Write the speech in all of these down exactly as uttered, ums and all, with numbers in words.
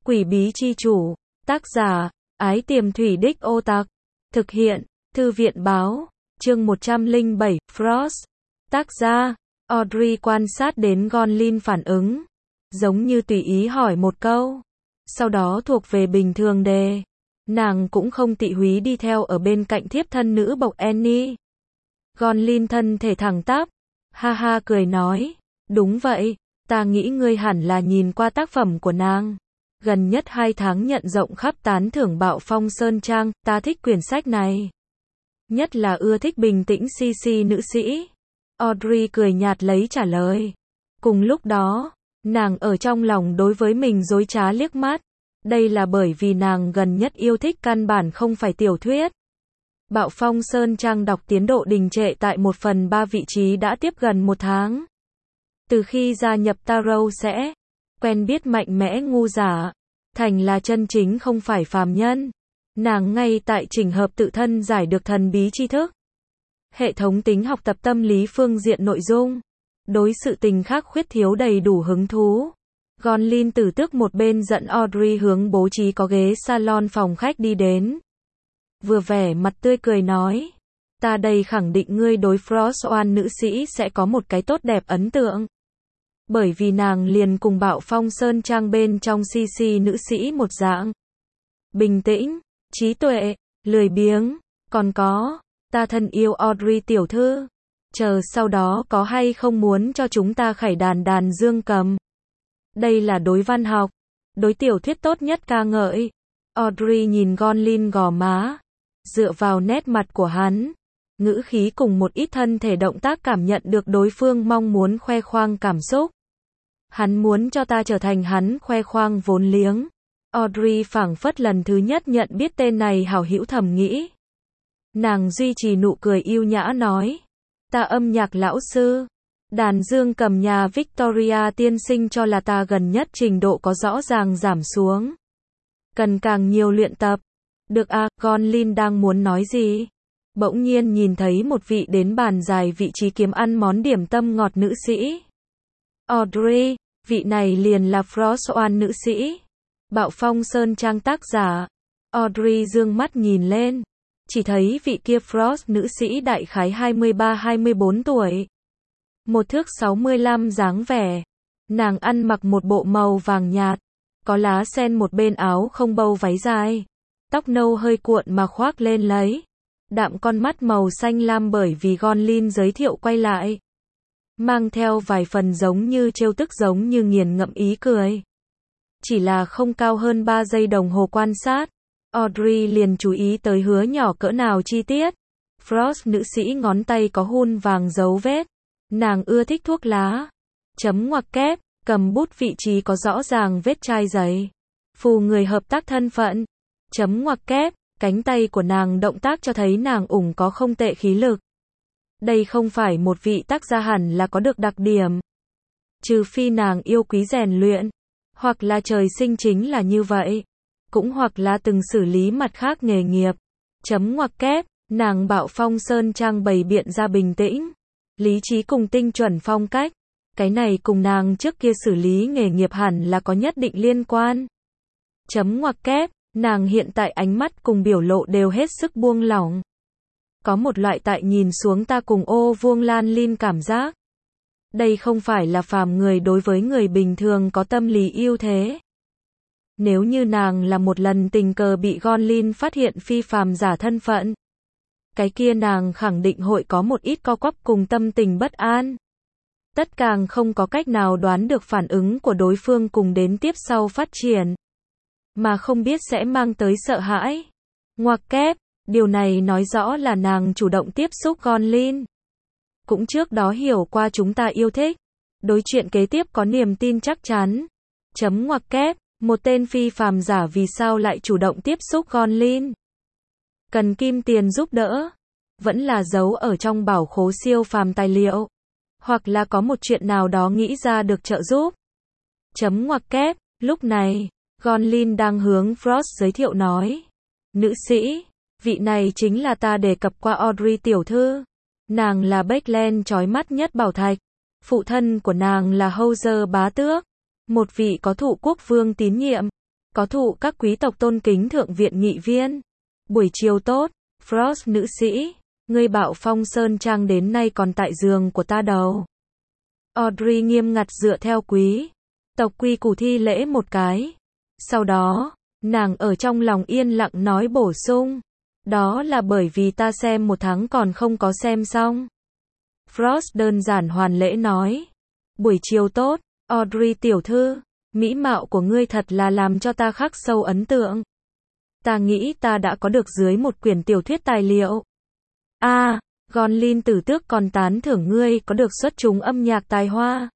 Quỷ bí chi chủ, tác giả, Ái Tiềm Thủy Đích Ô Tặc, thực hiện, Thư viện báo, chương một trăm lẻ bảy, Frost, tác giả, Audrey quan sát đến Gonlin phản ứng, giống như tùy ý hỏi một câu, sau đó thuộc về bình thường đề, nàng cũng không tị húy đi theo ở bên cạnh thiếp thân nữ bộc Annie. Gonlin thân thể thẳng tắp, ha ha cười nói, đúng vậy, ta nghĩ ngươi hẳn là nhìn qua tác phẩm của nàng. Gần nhất hai tháng nhận rộng khắp tán thưởng Bạo Phong Sơn Trang, ta thích quyển sách này. Nhất là ưa thích bình tĩnh si si nữ sĩ. Audrey cười nhạt lấy trả lời. Cùng lúc đó, nàng ở trong lòng đối với mình dối trá liếc mắt. Đây là bởi vì nàng gần nhất yêu thích căn bản không phải tiểu thuyết. Bạo Phong Sơn Trang đọc tiến độ đình trệ tại một phần ba vị trí đã tiếp gần một tháng. Từ khi gia nhập Tarot sẽ quen biết mạnh mẽ ngu giả, thành là chân chính không phải phàm nhân. Nàng ngay tại chỉnh hợp tự thân giải được thần bí tri thức. Hệ thống tính học tập tâm lý phương diện nội dung. Đối sự tình khác khuyết thiếu đầy đủ hứng thú. Gonlin tử tước một bên dẫn Audrey hướng bố trí có ghế salon phòng khách đi đến. Vừa vẻ mặt tươi cười nói. Ta đây khẳng định ngươi đối Frost oan nữ sĩ sẽ có một cái tốt đẹp ấn tượng. Bởi vì nàng liền cùng Bạo Phong Sơn Trang bên trong si si nữ sĩ một dạng. Bình tĩnh, trí tuệ, lười biếng, còn có, ta thân yêu Audrey tiểu thư. Chờ sau đó có hay không muốn cho chúng ta khải đàn đàn dương cầm. Đây là đối văn học, đối tiểu thuyết tốt nhất ca ngợi. Audrey nhìn Gonlin gò má, dựa vào nét mặt của hắn, ngữ khí cùng một ít thân thể động tác cảm nhận được đối phương mong muốn khoe khoang cảm xúc. Hắn muốn cho ta trở thành hắn khoe khoang vốn liếng. Audrey phảng phất lần thứ nhất nhận biết tên này hảo hữu thầm nghĩ. Nàng duy trì nụ cười yêu nhã nói. Ta âm nhạc lão sư. Đàn dương cầm nhà Victoria tiên sinh cho là ta gần nhất trình độ có rõ ràng giảm xuống. Cần càng nhiều luyện tập. Được à, Gonlin đang muốn nói gì? Bỗng nhiên nhìn thấy một vị đến bàn dài vị trí kiếm ăn món điểm tâm ngọt nữ sĩ. Audrey, vị này liền là Frost oan nữ sĩ. Bạo Phong Sơn Trang tác giả. Audrey dương mắt nhìn lên. Chỉ thấy vị kia Frost nữ sĩ đại khái hai mươi ba hai mươi bốn tuổi. Một thước sáu mươi lăm dáng vẻ. Nàng ăn mặc một bộ màu vàng nhạt. Có lá sen một bên áo không bâu váy dài. Tóc nâu hơi cuộn mà khoác lên lấy. Đạm con mắt màu xanh lam bởi vì Gonlin giới thiệu quay lại. Mang theo vài phần giống như trêu tức giống như nghiền ngẫm ý cười. Chỉ là không cao hơn ba giây đồng hồ quan sát. Audrey liền chú ý tới hứa nhỏ cỡ nào chi tiết. Frost nữ sĩ ngón tay có hun vàng dấu vết. Nàng ưa thích thuốc lá. Chấm ngoặc kép, cầm bút vị trí có rõ ràng vết chai giấy. Phù người hợp tác thân phận. Chấm ngoặc kép, cánh tay của nàng động tác cho thấy nàng ủng có không tệ khí lực. Đây không phải một vị tác gia hẳn là có được đặc điểm. Trừ phi nàng yêu quý rèn luyện. Hoặc là trời sinh chính là như vậy. Cũng hoặc là từng xử lý mặt khác nghề nghiệp. Chấm ngoặc kép, nàng Bạo Phong Sơn Trang bày biện ra bình tĩnh. Lý trí cùng tinh chuẩn phong cách. Cái này cùng nàng trước kia xử lý nghề nghiệp hẳn là có nhất định liên quan. Chấm ngoặc kép, nàng hiện tại ánh mắt cùng biểu lộ đều hết sức buông lỏng. Có một loại tại nhìn xuống ta cùng ô vuông lan lin cảm giác. Đây không phải là phàm người đối với người bình thường có tâm lý ưu thế. Nếu như nàng là một lần tình cờ bị Gonlin phát hiện phi phàm giả thân phận. Cái kia nàng khẳng định hội có một ít co quắp cùng tâm tình bất an. Tất càng không có cách nào đoán được phản ứng của đối phương cùng đến tiếp sau phát triển. Mà không biết sẽ mang tới sợ hãi. Ngoặc kép, điều này nói rõ là nàng chủ động tiếp xúc Gonlin. Cũng trước đó hiểu qua chúng ta yêu thích. Đối chuyện kế tiếp có niềm tin chắc chắn. Chấm ngoặc kép, một tên phi phàm giả vì sao lại chủ động tiếp xúc Gonlin. Cần kim tiền giúp đỡ. Vẫn là giấu ở trong bảo khố siêu phàm tài liệu. Hoặc là có một chuyện nào đó nghĩ ra được trợ giúp. Chấm ngoặc kép, lúc này, Gonlin đang hướng Frost giới thiệu nói. Nữ sĩ, vị này chính là ta đề cập qua Audrey tiểu thư. Nàng là Beckland chói mắt nhất bảo thạch. Phụ thân của nàng là Howser bá tước. Một vị có thụ quốc vương tín nhiệm. có thụ các quý tộc tôn kính thượng viện nghị viên. Buổi chiều tốt, Frost nữ sĩ, ngươi bảo Phong Sơn Trang đến nay còn tại giường của ta đâu. Audrey nghiêm ngặt dựa theo quý tộc quy củ thi lễ một cái. Sau đó, nàng ở trong lòng yên lặng nói bổ sung. Đó là bởi vì ta xem một tháng còn không có xem xong. Frost đơn giản hoàn lễ nói. Buổi chiều tốt, Audrey tiểu thư, mỹ mạo của ngươi thật là làm cho ta khắc sâu ấn tượng. Ta nghĩ ta đã có được dưới một quyển tiểu thuyết tài liệu. A, à, Gonlin tử tước còn tán thưởng ngươi có được xuất chúng âm nhạc tài hoa.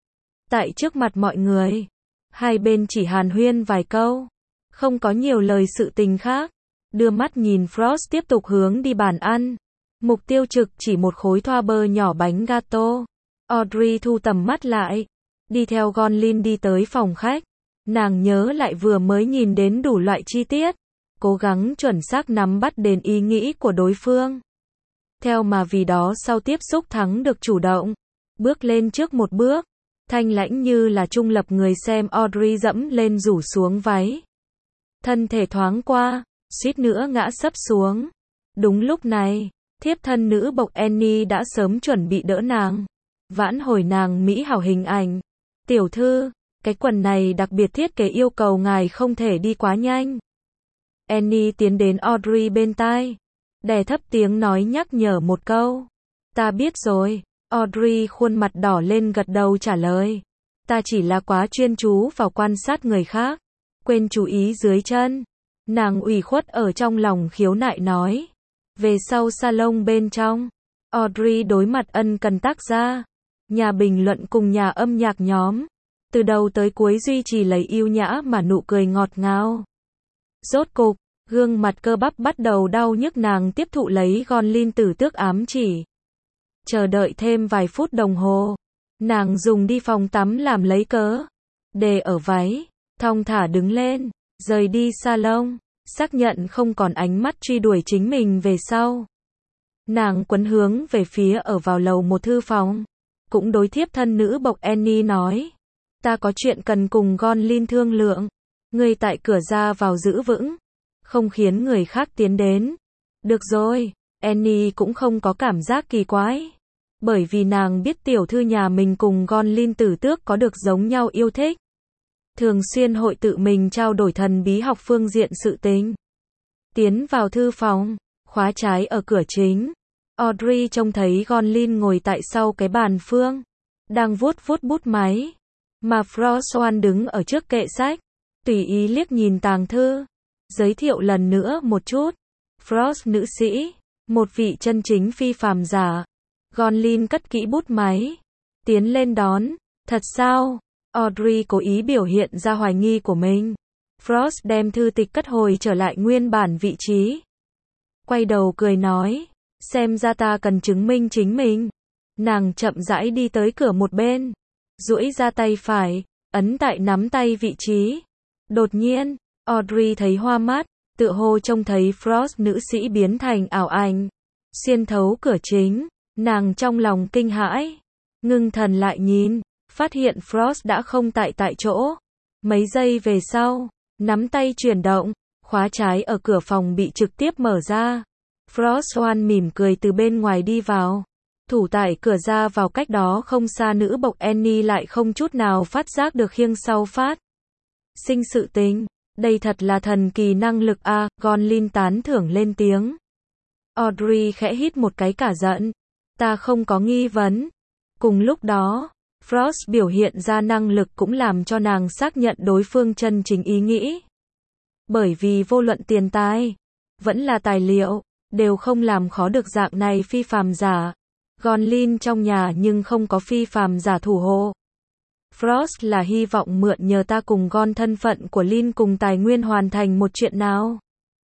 Tại trước mặt mọi người, hai bên chỉ hàn huyên vài câu, không có nhiều lời sự tình khác. Đưa mắt nhìn Frost tiếp tục hướng đi bàn ăn. Mục tiêu trực chỉ một khối thoa bơ nhỏ bánh gato. Audrey thu tầm mắt lại, đi theo Gonlin đi tới phòng khách. Nàng nhớ lại vừa mới nhìn đến đủ loại chi tiết, cố gắng chuẩn xác nắm bắt đến ý nghĩ của đối phương. Theo mà vì đó sau tiếp xúc thắng được chủ động, bước lên trước một bước, thanh lãnh như là trung lập người xem Audrey dẫm lên rủ xuống váy. Thân thể thoáng qua, suýt nữa ngã sấp xuống. Đúng lúc này, thiếp thân nữ bộc Annie đã sớm chuẩn bị đỡ nàng, vãn hồi nàng mỹ hảo hình ảnh. Tiểu thư, cái quần này đặc biệt thiết kế yêu cầu ngài không thể đi quá nhanh. Annie tiến đến Audrey bên tai, đè thấp tiếng nói nhắc nhở một câu. Ta biết rồi. Audrey khuôn mặt đỏ lên gật đầu trả lời. Ta chỉ là quá chuyên chú vào quan sát người khác, quên chú ý dưới chân. Nàng ủy khuất ở trong lòng khiếu nại nói. Về sau salon bên trong, Audrey đối mặt ân cần tác gia, nhà bình luận cùng nhà âm nhạc nhóm. Từ đầu tới cuối duy trì lấy yêu nhã mà nụ cười ngọt ngào. Rốt cục, gương mặt cơ bắp bắt đầu đau nhức, nàng tiếp thụ lấy Gonlin tử tước ám chỉ. Chờ đợi thêm vài phút đồng hồ, nàng dùng đi phòng tắm làm lấy cớ, để ở váy, thong thả đứng lên, rời đi salon, xác nhận không còn ánh mắt truy đuổi chính mình về sau. Nàng quấn hướng về phía ở vào lầu một thư phòng, cũng đối thiếp thân nữ bộc Annie nói. Ta có chuyện cần cùng Gonlin thương lượng, ngươi tại cửa ra vào giữ vững, không khiến người khác tiến đến. Được rồi, Annie cũng không có cảm giác kỳ quái, bởi vì nàng biết tiểu thư nhà mình cùng Gonlin tử tước có được giống nhau yêu thích. Thường xuyên hội tự mình trao đổi thần bí học phương diện sự tình. Tiến vào thư phòng, khóa trái ở cửa chính. Audrey trông thấy Gonlin ngồi tại sau cái bàn phương, đang vuốt vuốt bút máy, mà François đứng ở trước kệ sách, tùy ý liếc nhìn tàng thư. Giới thiệu lần nữa một chút. Frost nữ sĩ, một vị chân chính phi phàm giả. Gonlin cất kỹ bút máy, tiến lên đón. Thật sao? Audrey cố ý biểu hiện ra hoài nghi của mình. Frost đem thư tịch cất hồi trở lại nguyên bản vị trí. Quay đầu cười nói, xem ra ta cần chứng minh chính mình. Nàng chậm rãi đi tới cửa một bên, duỗi ra tay phải, ấn tại nắm tay vị trí. Đột nhiên, Audrey thấy hoa mắt, tựa hồ trông thấy Frost nữ sĩ biến thành ảo ảnh, xuyên thấu cửa chính. Nàng trong lòng kinh hãi, ngưng thần lại nhìn, phát hiện Frost đã không tại tại chỗ. Mấy giây về sau, nắm tay chuyển động, khóa trái ở cửa phòng bị trực tiếp mở ra. François mỉm cười từ bên ngoài đi vào. Thủ tại cửa ra vào cách đó không xa nữ bộc Annie lại không chút nào phát giác được khiêng sau phát sinh sự tình. Đây thật là thần kỳ năng lực a, à, Gonlin tán thưởng lên tiếng. Audrey khẽ hít một cái cả giận. Ta không có nghi vấn. Cùng lúc đó, Frost biểu hiện ra năng lực cũng làm cho nàng xác nhận đối phương chân chính ý nghĩ. Bởi vì vô luận tiền tài, vẫn là tài liệu, đều không làm khó được dạng này phi phàm giả. Gonlin trong nhà nhưng không có phi phàm giả thủ hộ. Frost là hy vọng mượn nhờ ta cùng Gon thân phận của Lin cùng tài nguyên hoàn thành một chuyện nào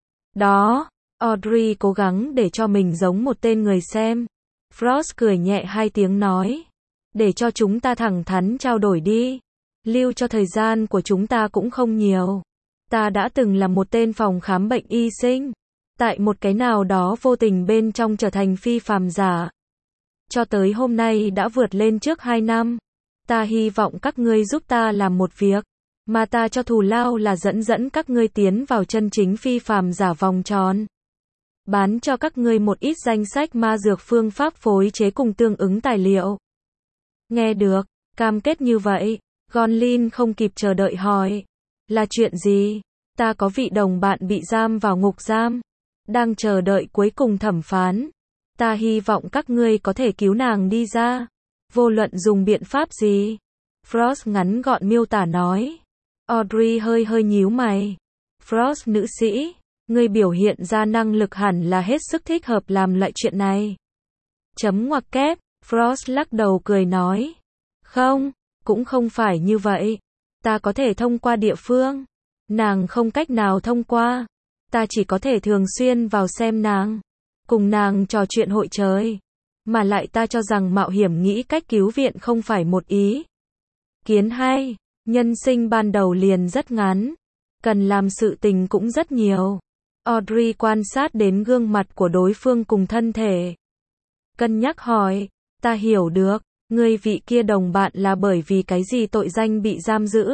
đó. Audrey cố gắng để cho mình giống một tên người xem. Frost cười nhẹ hai tiếng nói. Để cho chúng ta thẳng thắn trao đổi đi. Lưu cho thời gian của chúng ta cũng không nhiều. Ta đã từng là một tên phòng khám bệnh y sinh. Tại một cái nào đó vô tình bên trong trở thành phi phàm giả. Cho tới hôm nay đã vượt lên trước hai năm. Ta hy vọng các ngươi giúp ta làm một việc. Mà ta cho thù lao là dẫn dẫn các ngươi tiến vào chân chính phi phàm giả vòng tròn. Bán cho các ngươi một ít danh sách ma dược phương pháp phối chế cùng tương ứng tài liệu. Nghe được, cam kết như vậy, Gonlin không kịp chờ đợi hỏi. Là chuyện gì? Ta có vị đồng bạn bị giam vào ngục giam. Đang chờ đợi cuối cùng thẩm phán. Ta hy vọng các ngươi có thể cứu nàng đi ra. Vô luận dùng biện pháp gì? Frost ngắn gọn miêu tả nói. Audrey hơi hơi nhíu mày. Frost nữ sĩ, ngươi biểu hiện ra năng lực hẳn là hết sức thích hợp làm loại chuyện này. Chấm ngoặc kép, Frost lắc đầu cười nói. Không, cũng không phải như vậy. Ta có thể thông qua địa phương. Nàng không cách nào thông qua. Ta chỉ có thể thường xuyên vào xem nàng. Cùng nàng trò chuyện hội trời. Mà lại ta cho rằng mạo hiểm nghĩ cách cứu viện không phải một ý kiến hay. Nhân sinh ban đầu liền rất ngắn. Cần làm sự tình cũng rất nhiều. Audrey quan sát đến gương mặt của đối phương cùng thân thể. Cân nhắc hỏi. Ta hiểu được. Ngươi vị kia đồng bạn là bởi vì cái gì tội danh bị giam giữ?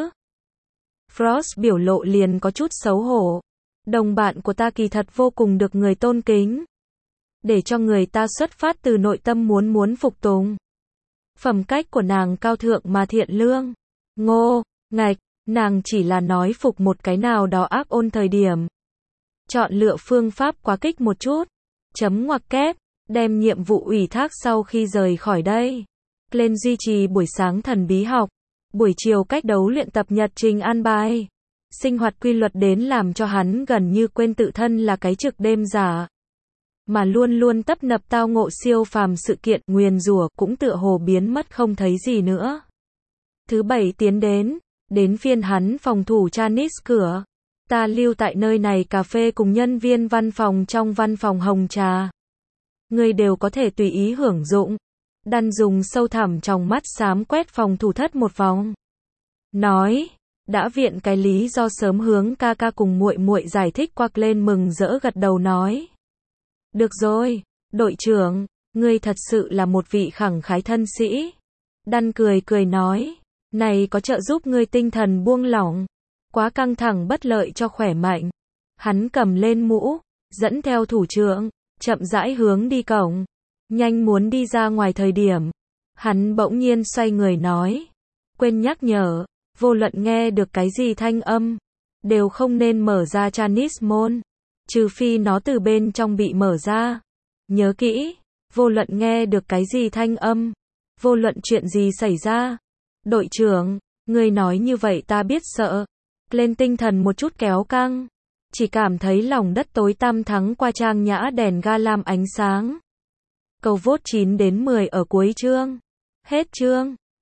Frost biểu lộ liền có chút xấu hổ. Đồng bạn của ta kỳ thật vô cùng được người tôn kính. Để cho người ta xuất phát từ nội tâm muốn muốn phục tùng. Phẩm cách của nàng cao thượng mà thiện lương. Ngô, ngạch, nàng chỉ là nói phục một cái nào đó ác ôn thời điểm. Chọn lựa phương pháp quá kích một chút. Chấm ngoặc kép, đem nhiệm vụ ủy thác sau khi rời khỏi đây. Lên duy trì buổi sáng thần bí học. Buổi chiều cách đấu luyện tập nhật trình an bài. Sinh hoạt quy luật đến làm cho hắn gần như quên tự thân là cái trực đêm giả. Mà luôn luôn tấp nập tao ngộ siêu phàm sự kiện nguyền rủa cũng tựa hồ biến mất không thấy gì nữa. Thứ bảy tiến đến, đến phiên hắn phòng thủ Janice cửa. Ta lưu tại nơi này cà phê cùng nhân viên văn phòng trong văn phòng hồng trà. Người đều có thể tùy ý hưởng dụng. Đan dùng sâu thẳm trong mắt xám quét phòng thủ thất một vòng. Nói, đã viện cái lý do sớm hướng ca ca cùng muội muội giải thích quắc lên mừng rỡ gật đầu nói. Được rồi, đội trưởng, ngươi thật sự là một vị khẳng khái thân sĩ. Đan cười cười nói, này có trợ giúp ngươi tinh thần buông lỏng. Quá căng thẳng bất lợi cho khỏe mạnh. Hắn cầm lên mũ, dẫn theo thủ trưởng, chậm rãi hướng đi cổng. Nhanh muốn đi ra ngoài thời điểm. Hắn bỗng nhiên xoay người nói. Quên nhắc nhở, vô luận nghe được cái gì thanh âm. Đều không nên mở ra Janice môn. Trừ phi nó từ bên trong bị mở ra. Nhớ kỹ, vô luận nghe được cái gì thanh âm. Vô luận chuyện gì xảy ra. Đội trưởng, ngươi nói như vậy ta biết sợ. Lên tinh thần một chút kéo căng. Chỉ cảm thấy lòng đất tối tăm thắng qua trang nhã đèn ga lam ánh sáng. Câu vote chín đến mười ở cuối chương. Hết chương.